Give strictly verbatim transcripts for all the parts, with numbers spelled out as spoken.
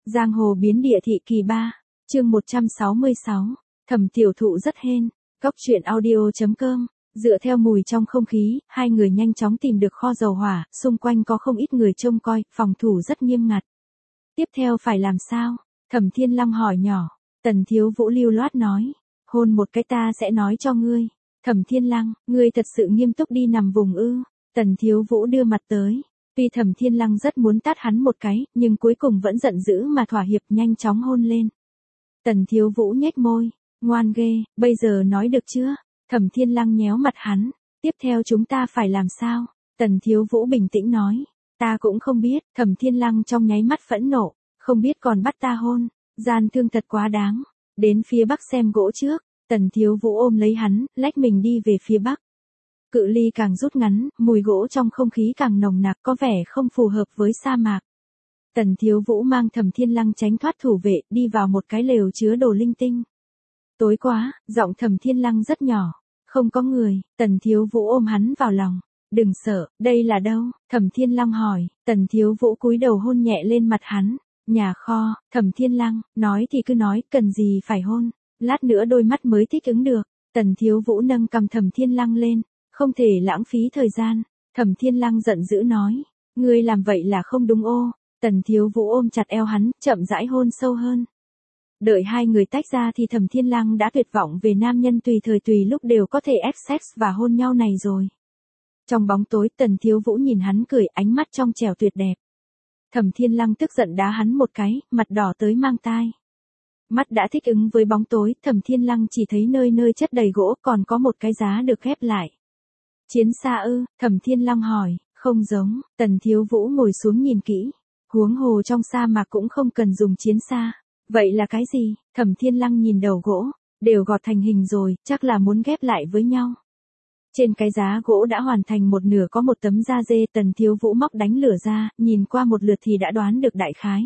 Giang hồ biến địa thị kỳ ba, chương một trăm sáu mươi sáu, Thẩm tiểu thụ rất hên, Cóc truyện audio chấm com, dựa theo mùi trong không khí, hai người nhanh chóng tìm được kho dầu hỏa, xung quanh có không ít người trông coi, phòng thủ rất nghiêm ngặt. Tiếp theo phải làm sao? Thẩm Thiên Long hỏi nhỏ, Tần Thiếu Vũ lưu loát nói, hôn một cái ta sẽ nói cho ngươi. Thẩm Thiên Lăng, ngươi thật sự nghiêm túc đi nằm vùng ư? Tần Thiếu Vũ đưa mặt tới. Tuy Thẩm Thiên Lăng rất muốn tát hắn một cái, nhưng cuối cùng vẫn giận dữ mà thỏa hiệp nhanh chóng hôn lên. Tần Thiếu Vũ nhếch môi, ngoan ghê, bây giờ nói được chưa? Thẩm Thiên Lăng nhéo mặt hắn, tiếp theo chúng ta phải làm sao? Tần Thiếu Vũ bình tĩnh nói, ta cũng không biết. Thẩm Thiên Lăng trong nháy mắt phẫn nộ, không biết còn bắt ta hôn, gian thương thật quá đáng. Đến phía bắc xem gỗ trước, Tần Thiếu Vũ ôm lấy hắn, lách mình đi về phía bắc. Cự ly càng rút ngắn, mùi gỗ trong không khí càng nồng nặc, có vẻ không phù hợp với sa mạc. Tần Thiếu Vũ mang Thẩm Thiên Lăng tránh thoát thủ vệ, đi vào một cái lều chứa đồ linh tinh. Tối quá, giọng Thẩm Thiên Lăng rất nhỏ, không có người. Tần Thiếu Vũ ôm hắn vào lòng, đừng sợ, đây là đâu? Thẩm Thiên Lăng hỏi. Tần Thiếu Vũ cúi đầu hôn nhẹ lên mặt hắn, nhà kho. Thẩm Thiên Lăng, nói thì cứ nói, cần gì phải hôn, lát nữa đôi mắt mới thích ứng được. Tần Thiếu Vũ nâng cầm Thẩm Thiên Lăng lên, không thể lãng phí thời gian. Thẩm Thiên Lăng giận dữ nói, ngươi làm vậy là không đúng ô. Tần Thiếu Vũ ôm chặt eo hắn, chậm rãi hôn sâu hơn. Đợi hai người tách ra thì Thẩm Thiên Lăng đã tuyệt vọng về nam nhân tùy thời tùy lúc đều có thể ép sex và hôn nhau này rồi. Trong bóng tối, Tần Thiếu Vũ nhìn hắn cười, ánh mắt trong trẻo tuyệt đẹp. Thẩm Thiên Lăng tức giận đá hắn một cái, mặt đỏ tới mang tai. Mắt đã thích ứng với bóng tối, Thẩm Thiên Lăng chỉ thấy nơi nơi chất đầy gỗ, còn có một cái giá được ghép lại. Chiến xa ư? Thẩm Thiên Lăng hỏi. Không giống. Tần Thiếu Vũ ngồi xuống nhìn kỹ. Huống hồ trong sa mạc cũng không cần dùng chiến xa. Vậy là cái gì? Thẩm Thiên Lăng nhìn đầu gỗ, đều gọt thành hình rồi, chắc là muốn ghép lại với nhau. Trên cái giá gỗ đã hoàn thành một nửa có một tấm da dê. Tần Thiếu Vũ móc đánh lửa ra, nhìn qua một lượt thì đã đoán được đại khái.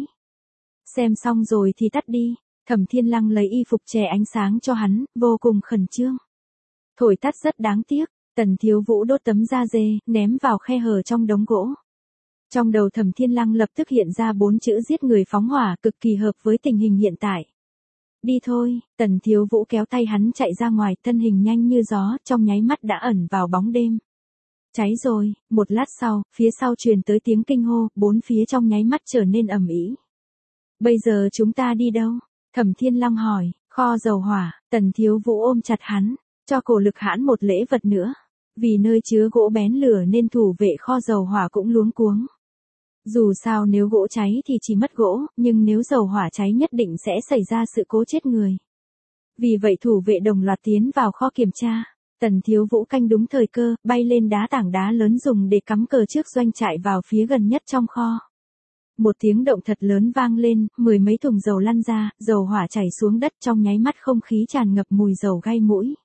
Xem xong rồi thì tắt đi. Thẩm Thiên Lăng lấy y phục che ánh sáng cho hắn, vô cùng khẩn trương. Thổi tắt rất đáng tiếc. Tần Thiếu Vũ đốt tấm da dê, ném vào khe hở trong đống gỗ. Trong đầu Thẩm Thiên Lăng lập tức hiện ra bốn chữ giết người phóng hỏa, cực kỳ hợp với tình hình hiện tại. Đi thôi. Tần Thiếu Vũ kéo tay hắn chạy ra ngoài, thân hình nhanh như gió, trong nháy mắt đã ẩn vào bóng đêm. Cháy rồi. Một lát sau, phía sau truyền tới tiếng kinh hô, bốn phía trong nháy mắt trở nên ầm ĩ. Bây giờ chúng ta đi đâu? Thẩm Thiên Lăng hỏi. Kho dầu hỏa. Tần Thiếu Vũ ôm chặt hắn, cho cổ lực hãn một lễ vật nữa. Vì nơi chứa gỗ bén lửa nên thủ vệ kho dầu hỏa cũng luống cuống. Dù sao nếu gỗ cháy thì chỉ mất gỗ, nhưng nếu dầu hỏa cháy nhất định sẽ xảy ra sự cố chết người. Vì vậy thủ vệ đồng loạt tiến vào kho kiểm tra. Tần Thiếu Vũ canh đúng thời cơ, bay lên đá tảng đá lớn dùng để cắm cờ trước doanh trại vào phía gần nhất trong kho. Một tiếng động thật lớn vang lên, mười mấy thùng dầu lăn ra, dầu hỏa chảy xuống đất, trong nháy mắt không khí tràn ngập mùi dầu gai mũi.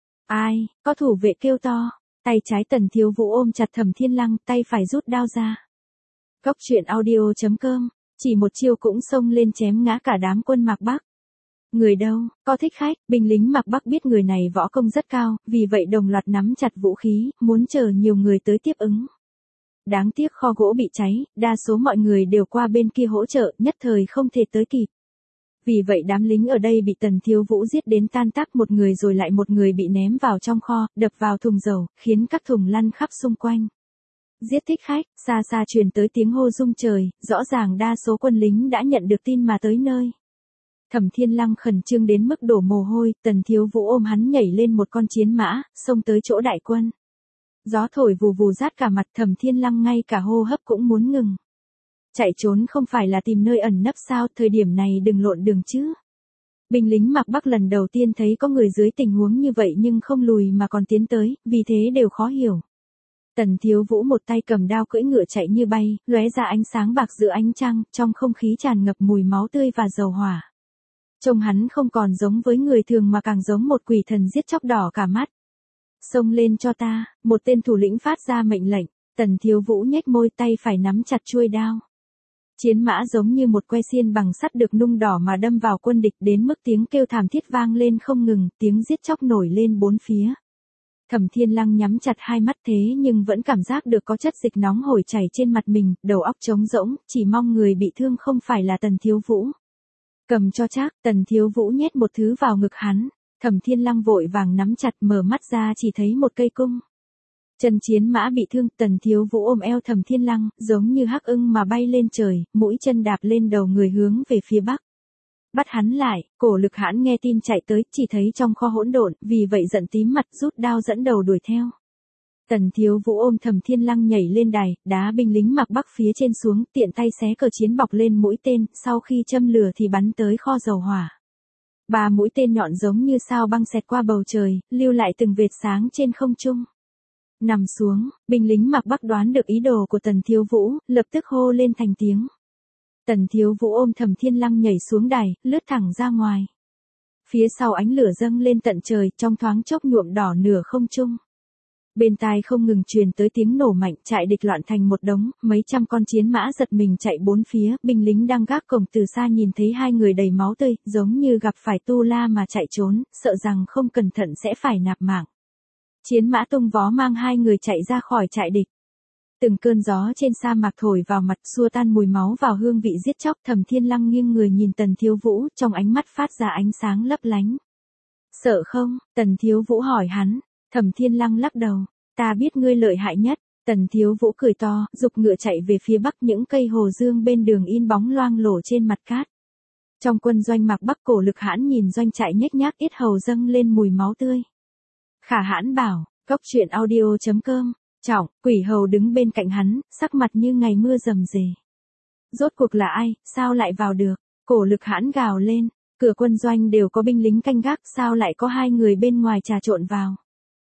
Ai? Có thủ vệ kêu to. Tay trái Tần Thiếu Vũ ôm chặt Thẩm Thiên Lăng, tay phải rút đao ra. Cóc truyện audio chấm com, chỉ một chiêu cũng xông lên chém ngã cả đám quân Mạc Bắc. Người đâu? Có thích khách. Binh lính Mạc Bắc biết người này võ công rất cao, vì vậy đồng loạt nắm chặt vũ khí, muốn chờ nhiều người tới tiếp ứng. Đáng tiếc kho gỗ bị cháy, đa số mọi người đều qua bên kia hỗ trợ, nhất thời không thể tới kịp. Vì vậy đám lính ở đây bị Tần Thiếu Vũ giết đến tan tác, một người rồi lại một người bị ném vào trong kho, đập vào thùng dầu, khiến các thùng lăn khắp xung quanh. Giết thích khách. Xa xa truyền tới tiếng hô rung trời, rõ ràng đa số quân lính đã nhận được tin mà tới nơi. Thẩm Thiên Lăng khẩn trương đến mức đổ mồ hôi, Tần Thiếu Vũ ôm hắn nhảy lên một con chiến mã, xông tới chỗ đại quân. Gió thổi vù vù rát cả mặt, Thẩm Thiên Lăng ngay cả hô hấp cũng muốn ngừng. Chạy trốn không phải là tìm nơi ẩn nấp sao, thời điểm này đừng lộn đường chứ. Binh lính Mạc Bắc lần đầu tiên thấy có người dưới tình huống như vậy nhưng không lùi mà còn tiến tới, vì thế đều khó hiểu. Tần Thiếu Vũ một tay cầm đao cưỡi ngựa chạy như bay, lóe ra ánh sáng bạc giữa ánh trăng, trong không khí tràn ngập mùi máu tươi và dầu hỏa. Trông hắn không còn giống với người thường mà càng giống một quỷ thần giết chóc đỏ cả mắt. Xông lên cho ta. Một tên thủ lĩnh phát ra mệnh lệnh. Tần Thiếu Vũ nhếch môi, tay phải nắm chặt chuôi đao. Chiến mã giống như một que xiên bằng sắt được nung đỏ mà đâm vào quân địch, đến mức tiếng kêu thảm thiết vang lên không ngừng, tiếng giết chóc nổi lên bốn phía. Thẩm Thiên Lăng nhắm chặt hai mắt thế nhưng vẫn cảm giác được có chất dịch nóng hổi chảy trên mặt mình, đầu óc trống rỗng, chỉ mong người bị thương không phải là Tần Thiếu Vũ. Cầm cho chắc, Tần Thiếu Vũ nhét một thứ vào ngực hắn. Thẩm Thiên Lăng vội vàng nắm chặt, mở mắt ra chỉ thấy một cây cung. Chân chiến mã bị thương, Tần Thiếu Vũ ôm eo Thẩm Thiên Lăng, giống như hắc ưng mà bay lên trời, mũi chân đạp lên đầu người hướng về phía bắc. Bắt hắn lại, Cổ Lực Hãn nghe tin chạy tới, chỉ thấy trong kho hỗn độn, vì vậy giận tím mặt rút đao dẫn đầu đuổi theo. Tần Thiếu Vũ ôm Thẩm Thiên Lăng nhảy lên đài, đá binh lính mặc Bắc phía trên xuống, tiện tay xé cờ chiến bọc lên mũi tên, sau khi châm lửa thì bắn tới kho dầu hỏa. Ba mũi tên nhọn giống như sao băng xẹt qua bầu trời, lưu lại từng vệt sáng trên không trung. Nằm xuống, binh lính mặc Bắc đoán được ý đồ của Tần Thiếu Vũ, lập tức hô lên thành tiếng. Tần Thiếu Vũ ôm Thẩm Thiên Lăng nhảy xuống đài, lướt thẳng ra ngoài. Phía sau ánh lửa dâng lên tận trời, trong thoáng chốc nhuộm đỏ nửa không trung. Bên tai không ngừng truyền tới tiếng nổ mạnh, trại địch loạn thành một đống, mấy trăm con chiến mã giật mình chạy bốn phía, binh lính đang gác cổng từ xa nhìn thấy hai người đầy máu tươi, giống như gặp phải tu la mà chạy trốn, sợ rằng không cẩn thận sẽ phải nạp mạng. Chiến mã tung vó mang hai người chạy ra khỏi trại địch. Từng cơn gió trên sa mạc thổi vào mặt, xua tan mùi máu vào hương vị giết chóc. Thẩm Thiên Lăng nghiêng người nhìn Tần Thiếu Vũ, trong ánh mắt phát ra ánh sáng lấp lánh. Sợ không? Tần Thiếu Vũ hỏi hắn. Thẩm Thiên Lăng lắc đầu. Ta biết ngươi lợi hại nhất. Tần Thiếu Vũ cười to, giục ngựa chạy về phía bắc, những cây hồ dương bên đường in bóng loang lổ trên mặt cát. Trong quân doanh Mạc Bắc, Cổ Lực Hãn nhìn doanh trại nhếch nhác, yết hầu dâng lên mùi máu tươi. Khả Hãn bảo, góc truyện audio chấm com. Trọng, Quỷ Hầu đứng bên cạnh hắn, sắc mặt như ngày mưa rầm rề. Rốt cuộc là ai, sao lại vào được? Cổ Lực Hãn gào lên, cửa quân doanh đều có binh lính canh gác, sao lại có hai người bên ngoài trà trộn vào?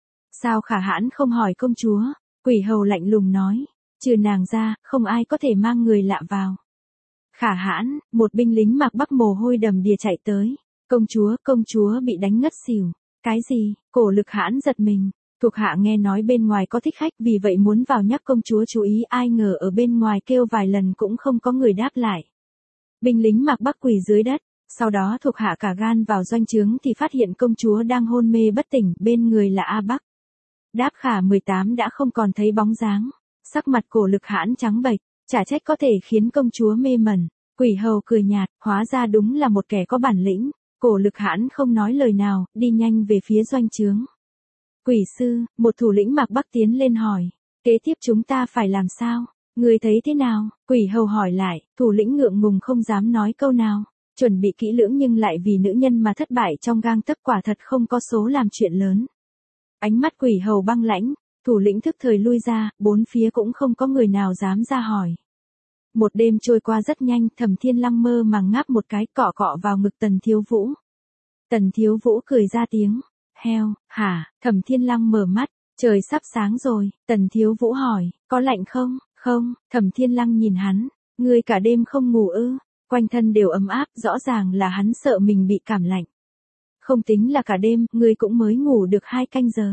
Sao Khả Hãn không hỏi công chúa? Quỷ Hầu lạnh lùng nói, trừ nàng ra, không ai có thể mang người lạ vào. Khả Hãn, một binh lính mặc Bắc mồ hôi đầm đìa chạy tới. Công chúa, công chúa bị đánh ngất xỉu. Cái gì? Cổ Lực Hãn giật mình. Thuộc hạ nghe nói bên ngoài có thích khách, vì vậy muốn vào nhắc công chúa chú ý, ai ngờ ở bên ngoài kêu vài lần cũng không có người đáp lại. Binh lính mặc Bắc quỳ dưới đất, sau đó thuộc hạ cả gan vào doanh trướng thì phát hiện công chúa đang hôn mê bất tỉnh, bên người là A Bắc. Đáp Khả mười tám đã không còn thấy bóng dáng, sắc mặt Cổ Lực Hãn trắng bệch, chả trách có thể khiến công chúa mê mẩn. Quỷ Hầu cười nhạt, hóa ra đúng là một kẻ có bản lĩnh. Cổ Lực Hãn không nói lời nào, đi nhanh về phía doanh trướng. Quỷ sư, một thủ lĩnh Mạc Bắc tiến lên hỏi, kế tiếp chúng ta phải làm sao? Người thấy thế nào? Quỷ Hầu hỏi lại, thủ lĩnh ngượng ngùng không dám nói câu nào, chuẩn bị kỹ lưỡng nhưng lại vì nữ nhân mà thất bại trong gang tấc, quả thật không có số làm chuyện lớn. Ánh mắt Quỷ Hầu băng lãnh, thủ lĩnh thức thời lui ra, bốn phía cũng không có người nào dám ra hỏi. Một đêm trôi qua rất nhanh, Thẩm Thiên Lăng mơ màng ngáp một cái, cọ cọ vào ngực Tần Thiếu Vũ. Tần Thiếu Vũ cười ra tiếng. Heo, hả? Thẩm Thiên Lăng mở mắt, trời sắp sáng rồi. Tần Thiếu Vũ hỏi, có lạnh không? Không. Thẩm Thiên Lăng nhìn hắn, ngươi cả đêm không ngủ ư? Quanh thân đều ấm áp, rõ ràng là hắn sợ mình bị cảm lạnh. Không tính là cả đêm, ngươi cũng mới ngủ được hai canh giờ.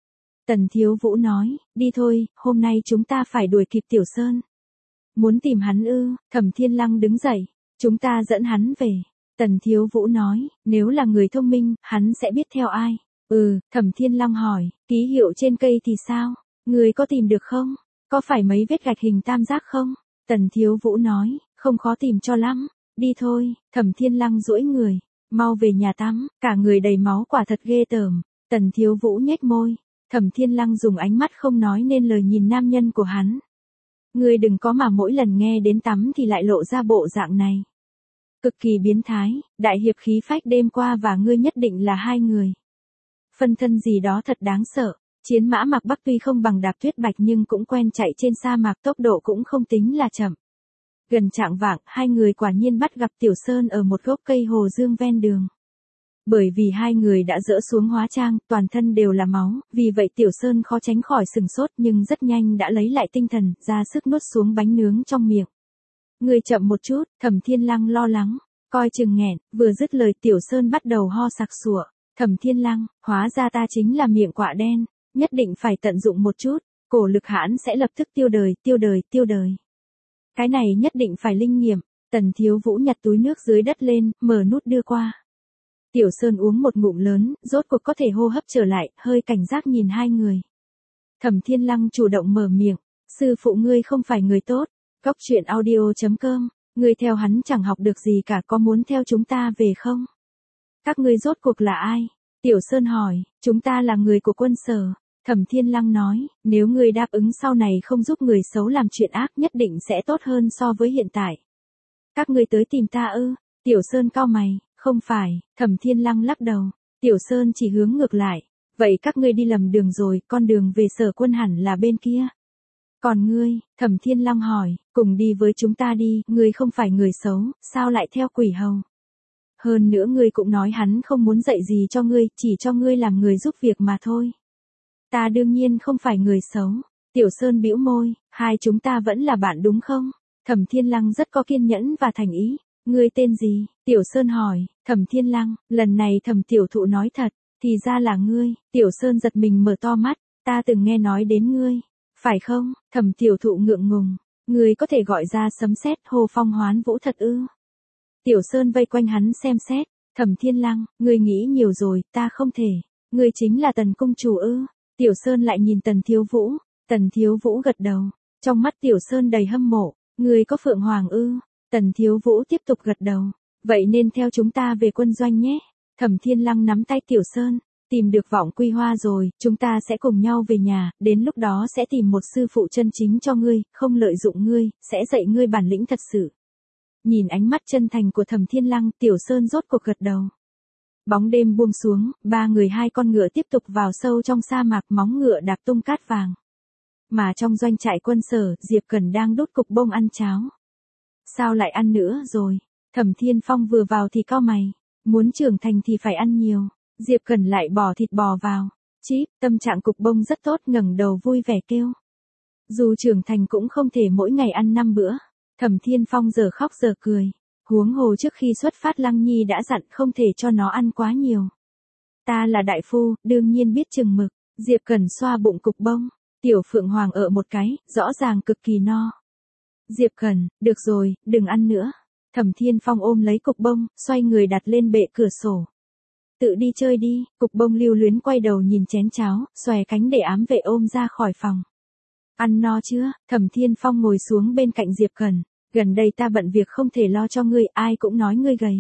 Tần Thiếu Vũ nói, đi thôi, hôm nay chúng ta phải đuổi kịp Tiểu Sơn. Muốn tìm hắn ư? Thẩm Thiên Lăng đứng dậy, chúng ta dẫn hắn về. Tần Thiếu Vũ nói, nếu là người thông minh, hắn sẽ biết theo ai. Ừ, Thẩm Thiên Lăng hỏi, ký hiệu trên cây thì sao? Người có tìm được không? Có phải mấy vết gạch hình tam giác không? Tần Thiếu Vũ nói, không khó tìm cho lắm. Đi thôi. Thẩm Thiên Lăng duỗi người, mau về nhà tắm, cả người đầy máu quả thật ghê tởm. Tần Thiếu Vũ nhếch môi. Thẩm Thiên Lăng dùng ánh mắt không nói nên lời nhìn nam nhân của hắn. Ngươi đừng có mà mỗi lần nghe đến tắm thì lại lộ ra bộ dạng này. Cực kỳ biến thái, đại hiệp khí phách đêm qua và ngươi nhất định là hai người. Phân thân gì đó thật đáng sợ. Chiến mã Mạc Bắc tuy không bằng Đạp Tuyết Bạch nhưng cũng quen chạy trên sa mạc, tốc độ cũng không tính là chậm. Gần chạng vạng, hai người quả nhiên bắt gặp Tiểu Sơn ở một gốc cây hồ dương ven đường. Bởi vì hai người đã dỡ xuống hóa trang, toàn thân đều là máu, vì vậy Tiểu Sơn khó tránh khỏi sừng sốt nhưng rất nhanh đã lấy lại tinh thần, ra sức nuốt xuống bánh nướng trong miệng. Người chậm một chút, Thẩm Thiên Lăng lo lắng, coi chừng nghẹn, vừa dứt lời Tiểu Sơn bắt đầu ho sặc sụa. Thẩm Thiên Lăng, hóa ra ta chính là miệng quạ đen, nhất định phải tận dụng một chút, Cổ Lực Hãn sẽ lập tức tiêu đời, tiêu đời, tiêu đời. Cái này nhất định phải linh nghiệm. Tần Thiếu Vũ nhặt túi nước dưới đất lên, mở nút đưa qua. Tiểu Sơn uống một ngụm lớn, rốt cuộc có thể hô hấp trở lại, hơi cảnh giác nhìn hai người. Thẩm Thiên Lăng chủ động mở miệng, sư phụ ngươi không phải người tốt, Cóc truyện audio chấm com, ngươi theo hắn chẳng học được gì cả, có muốn theo chúng ta về không? Các ngươi rốt cuộc là ai? Tiểu Sơn hỏi, chúng ta là người của quân sở. Thẩm Thiên Lăng nói, nếu ngươi đáp ứng sau này không giúp người xấu làm chuyện ác nhất định sẽ tốt hơn so với hiện tại. Các ngươi tới tìm ta ư? Tiểu Sơn cau mày, không phải, Thẩm Thiên Lăng lắc đầu. Tiểu Sơn chỉ hướng ngược lại, vậy các ngươi đi lầm đường rồi, con đường về Sở Quân hẳn là bên kia. Còn ngươi, Thẩm Thiên Lăng hỏi, cùng đi với chúng ta đi, ngươi không phải người xấu, sao lại theo quỷ hầu? Hơn nữa ngươi cũng nói hắn không muốn dạy gì cho ngươi, chỉ cho ngươi làm người giúp việc mà thôi. Ta đương nhiên không phải người xấu. Tiểu Sơn bĩu môi, hai chúng ta vẫn là bạn đúng không? Thẩm Thiên Lăng rất có kiên nhẫn và thành ý. Ngươi tên gì? Tiểu Sơn hỏi. Thẩm Thiên Lăng, lần này Thẩm tiểu thụ nói thật, thì ra là ngươi. Tiểu Sơn giật mình mở to mắt, ta từng nghe nói đến ngươi. Phải không? Thẩm tiểu thụ ngượng ngùng. Ngươi có thể gọi ra sấm sét hô phong hoán vũ thật ư? Tiểu Sơn vây quanh hắn xem xét. Thẩm Thiên Lăng, ngươi nghĩ nhiều rồi, ta không thể. Ngươi chính là Tần cung chủ ư? Tiểu Sơn lại nhìn Tần Thiếu Vũ. Tần Thiếu Vũ gật đầu. Trong mắt Tiểu Sơn đầy hâm mộ. Ngươi có Phượng Hoàng ư? Tần Thiếu Vũ tiếp tục gật đầu. Vậy nên theo chúng ta về quân doanh nhé. Thẩm Thiên Lăng nắm tay Tiểu Sơn. Tìm được Vọng Quy Hoa rồi, chúng ta sẽ cùng nhau về nhà, đến lúc đó sẽ tìm một sư phụ chân chính cho ngươi, không lợi dụng ngươi, sẽ dạy ngươi bản lĩnh thật sự. Nhìn ánh mắt chân thành của Thẩm Thiên Lăng, Tiểu Sơn rốt cuộc gật đầu. Bóng đêm buông xuống, ba người hai con ngựa tiếp tục vào sâu trong sa mạc, móng ngựa đạp tung cát vàng. Mà trong doanh trại quân sở, Diệp Cẩn đang đút cục bông ăn cháo. Sao lại ăn nữa rồi? Thẩm Thiên Phong vừa vào thì cau mày. Muốn trưởng thành thì phải ăn nhiều. Diệp Cẩn lại bỏ thịt bò vào. Chíp, tâm trạng cục bông rất tốt, ngẩng đầu vui vẻ kêu. Dù trưởng thành cũng không thể mỗi ngày ăn năm bữa. Thẩm Thiên Phong giờ khóc giờ cười. Huống hồ trước khi xuất phát Lăng Nhi đã dặn không thể cho nó ăn quá nhiều. Ta là đại phu, đương nhiên biết chừng mực. Diệp Cẩn xoa bụng cục bông. Tiểu Phượng Hoàng ở một cái, rõ ràng cực kỳ no. Diệp Cẩn, được rồi, đừng ăn nữa. Thẩm Thiên Phong ôm lấy cục bông, xoay người đặt lên bệ cửa sổ. Tự đi chơi đi, cục bông lưu luyến quay đầu nhìn chén cháo, xòe cánh để ám vệ ôm ra khỏi phòng. Ăn no chưa? Thẩm Thiên Phong ngồi xuống bên cạnh Diệp Cẩn. Gần đây ta bận việc không thể lo cho ngươi, ai cũng nói ngươi gầy.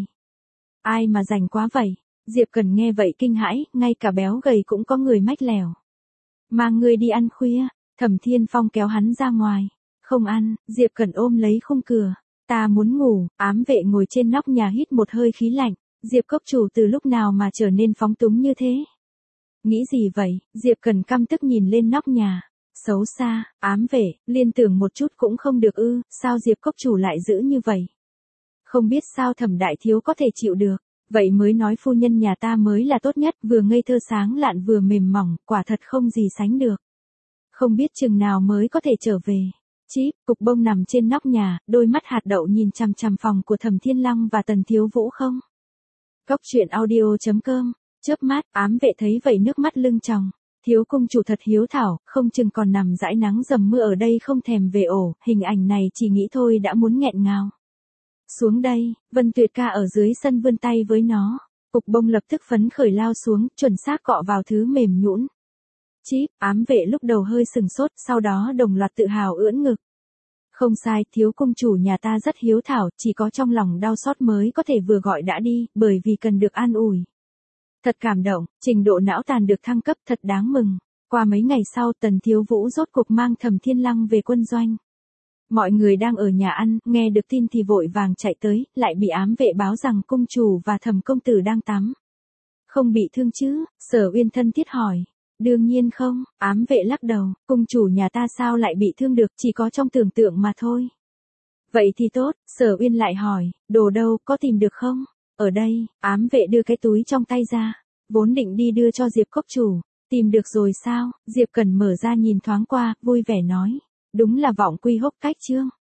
Ai mà rảnh quá vậy? Diệp Cẩn nghe vậy kinh hãi, ngay cả béo gầy cũng có người mách lèo. Mang ngươi đi ăn khuya. Thẩm Thiên Phong kéo hắn ra ngoài. Không ăn, Diệp Cẩn ôm lấy khung cửa. Ta muốn ngủ. Ám vệ ngồi trên nóc nhà hít một hơi khí lạnh. Diệp cốc chủ từ lúc nào mà trở nên phóng túng như thế? Nghĩ gì vậy? Diệp Cẩn căm tức nhìn lên nóc nhà. Xấu xa, ám vệ, liên tưởng một chút cũng không được ư, sao Diệp cốc chủ lại giữ như vậy? Không biết sao Thẩm đại thiếu có thể chịu được, vậy mới nói phu nhân nhà ta mới là tốt nhất, vừa ngây thơ sáng lạn vừa mềm mỏng, quả thật không gì sánh được. Không biết chừng nào mới có thể trở về. Chíp, cục bông nằm trên nóc nhà, đôi mắt hạt đậu nhìn chằm chằm phòng của Thẩm Thiên Lăng và Tần Thiếu Vũ không? Cóc truyện audio chấm com, chớp mắt, ám vệ thấy vậy nước mắt lưng tròng. Thiếu cung chủ thật hiếu thảo, không chừng còn nằm dãi nắng dầm mưa ở đây không thèm về ổ, hình ảnh này chỉ nghĩ thôi đã muốn nghẹn ngào. Xuống đây, Vân Tuyệt ca ở dưới sân vươn tay với nó, cục bông lập tức phấn khởi lao xuống, chuẩn xác cọ vào thứ mềm nhũn. Chíp, ám vệ lúc đầu hơi sừng sốt, sau đó đồng loạt tự hào ưỡn ngực. Không sai, thiếu cung chủ nhà ta rất hiếu thảo, chỉ có trong lòng đau xót mới có thể vừa gọi đã đi, bởi vì cần được an ủi. Thật cảm động, trình độ não tàn được thăng cấp thật đáng mừng. Qua mấy ngày sau Tần Thiếu Vũ rốt cuộc mang Thẩm Thiên Lăng về quân doanh. Mọi người đang ở nhà ăn, nghe được tin thì vội vàng chạy tới, lại bị ám vệ báo rằng cung chủ và Thẩm công tử đang tắm. Không bị thương chứ? Sở Uyên thân thiết hỏi. Đương nhiên không, ám vệ lắc đầu, cung chủ nhà ta sao lại bị thương được, chỉ có trong tưởng tượng mà thôi. Vậy thì tốt, Sở Uyên lại hỏi, đồ đâu, có tìm được không? Ở đây, ám vệ đưa cái túi trong tay ra, vốn định đi đưa cho Diệp cốc chủ, tìm được rồi sao? Diệp Cẩn mở ra nhìn thoáng qua, vui vẻ nói, đúng là Vọng Quy Hốc Cách chương.